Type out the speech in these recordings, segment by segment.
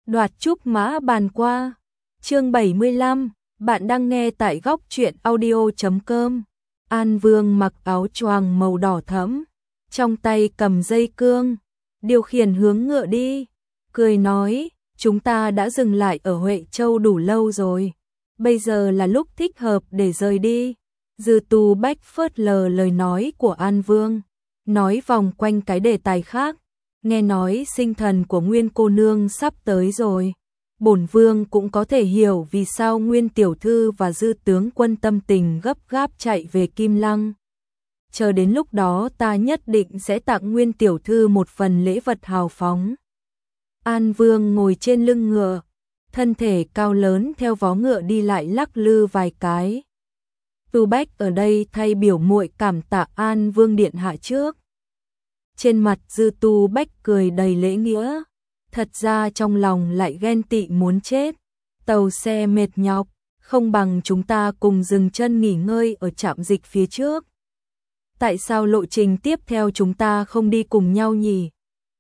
Đoạt trúc mã bàn qua. Chương 75, bạn đang nghe tại góc truyện audio.com. An Vương mặc áo choàng màu đỏ thẫm, trong tay cầm dây cương, điều khiển hướng ngựa đi, cười nói, chúng ta đã dừng lại ở Huệ Châu đủ lâu rồi, bây giờ là lúc thích hợp để rời đi. Dư Tu Bách phớt lờ lời nói của An Vương, nói vòng quanh cái đề tài khác, nghe nói sinh thần của Nguyên cô nương sắp tới rồi. Bổn vương cũng có thể hiểu vì sao Nguyên tiểu thư và Dư tướng quân tâm tình gấp gáp chạy về Kim Lăng. Chờ đến lúc đó ta nhất định sẽ tặng Nguyên tiểu thư một phần lễ vật hào phóng. An Vương ngồi trên lưng ngựa, thân thể cao lớn theo vó ngựa đi lại lắc lư vài cái. Tu Bách ở đây thay biểu muội cảm tạ An Vương điện hạ trước. Trên mặt Dư Tu Bách cười đầy lễ nghĩa, thật ra trong lòng lại ghen tị muốn chết. Tàu xe mệt nhọc, không bằng chúng ta cùng dừng chân nghỉ ngơi ở trạm dịch phía trước. Tại sao lộ trình tiếp theo chúng ta không đi cùng nhau nhỉ?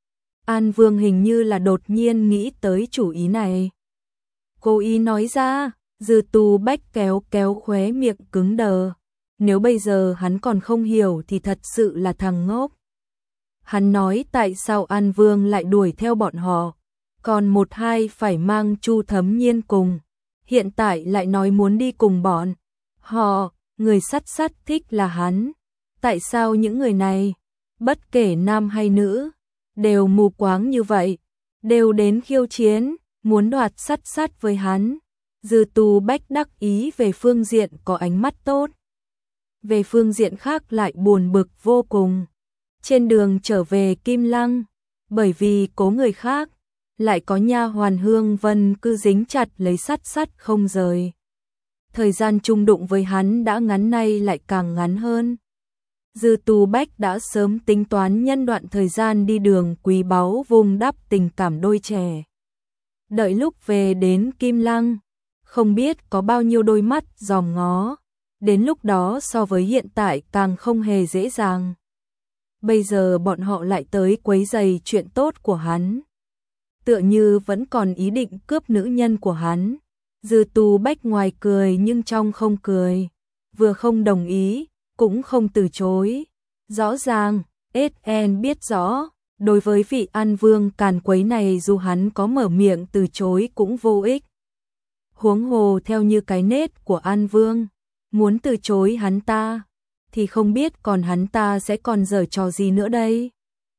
An Vương hình như là đột nhiên nghĩ tới chủ ý này. Cố ý nói ra, Dư Tu Bách kéo kéo khóe miệng cứng đờ. Nếu bây giờ hắn còn không hiểu thì thật sự là thằng ngốc. Hắn nói tại sao An Vương lại đuổi theo bọn họ, còn một hai phải mang Chu Thấm Nhiên cùng, hiện tại lại nói muốn đi cùng bọn họ, người sắt thích là hắn. Tại sao những người này, bất kể nam hay nữ, đều mù quáng như vậy, đều đến khiêu chiến, muốn đoạt sắt với hắn. Dư Tu Bách đắc ý về phương diện có ánh mắt tốt, về phương diện khác lại buồn bực vô cùng. Trên đường trở về Kim Lăng, bởi vì cố người khác, lại có nha hoàn Hương Vân cứ dính chặt lấy sắt không rời. Thời gian chung đụng với hắn đã ngắn nay lại càng ngắn hơn. Dư Tu Bách đã sớm tính toán nhân đoạn thời gian đi đường quý báu vun đắp tình cảm đôi trẻ. Đợi lúc về đến Kim Lăng, không biết có bao nhiêu đôi mắt dòm ngó, đến lúc đó so với hiện tại càng không hề dễ dàng. Bây giờ bọn họ lại tới quấy rầy chuyện tốt của hắn, tựa như vẫn còn ý định cướp nữ nhân của hắn. Dư Tu Bách ngoài cười nhưng trong không cười, vừa không đồng ý, cũng không từ chối. Rõ ràng, SN biết rõ, đối với vị An Vương càn quấy này dù hắn có mở miệng từ chối cũng vô ích. Huống hồ theo như cái nết của An Vương, muốn từ chối hắn ta, thì không biết còn hắn ta sẽ còn giở trò gì nữa đây.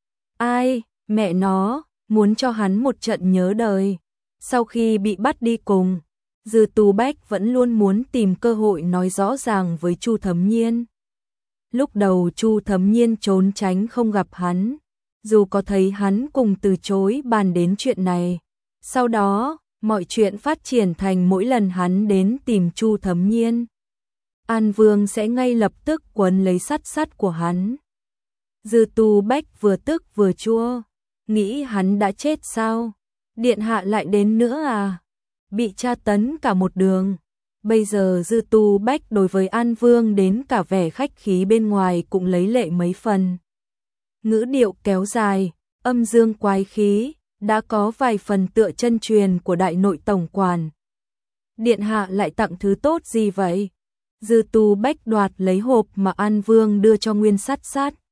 Ai, mẹ nó, muốn cho hắn một trận nhớ đời. Sau khi bị bắt đi cùng, Dư Tu Bách vẫn luôn muốn tìm cơ hội nói rõ ràng với Chu Thấm Nhiên. Lúc đầu Chu Thấm Nhiên trốn tránh không gặp hắn, dù có thấy hắn cùng từ chối bàn đến chuyện này. Sau đó, mọi chuyện phát triển thành mỗi lần hắn đến tìm Chu Thấm Nhiên, An Vương sẽ ngay lập tức quấn lấy sắt của hắn. Dư Tu Bách vừa tức vừa chua, nghĩ hắn đã chết sao? Điện hạ lại đến nữa à? Bị tra tấn cả một đường. Bây giờ Dư Tu Bách đối với An Vương đến cả vẻ khách khí bên ngoài cũng lấy lệ mấy phần. Ngữ điệu kéo dài, âm dương quái khí, đã có vài phần tựa chân truyền của đại nội tổng quản. Điện hạ lại tặng thứ tốt gì vậy? Dư Tu Bách đoạt lấy hộp mà An Vương đưa cho Nguyên sắt,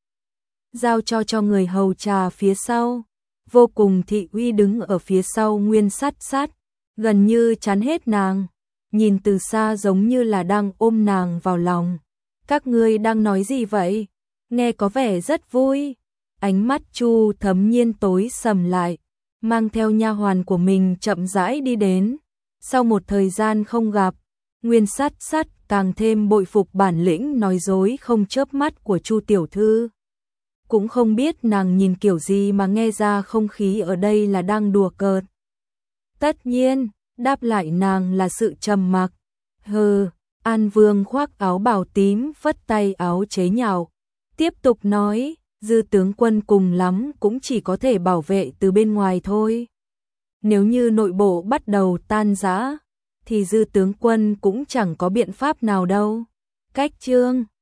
giao cho người hầu trà phía sau, vô cùng thị uy đứng ở phía sau Nguyên sắt, gần như chắn hết nàng, nhìn từ xa giống như là đang ôm nàng vào lòng. Các ngươi đang nói gì vậy? Nghe có vẻ rất vui. Ánh mắt Chu Thấm Nhiên tối sầm lại, mang theo nha hoàn của mình chậm rãi đi đến. Sau một thời gian không gặp, Nguyên sắt càng thêm bội phục bản lĩnh nói dối không chớp mắt của Chu tiểu thư. Cũng không biết nàng nhìn kiểu gì mà nghe ra không khí ở đây là đang đùa cợt. Tất nhiên, đáp lại nàng là sự trầm mặc. Hừ, An Vương khoác áo bào tím phất tay áo chế nhạo, tiếp tục nói, Dư tướng quân cùng lắm cũng chỉ có thể bảo vệ từ bên ngoài thôi. Nếu như nội bộ bắt đầu tan rã, thì Dư tướng quân cũng chẳng có biện pháp nào đâu. Cách chương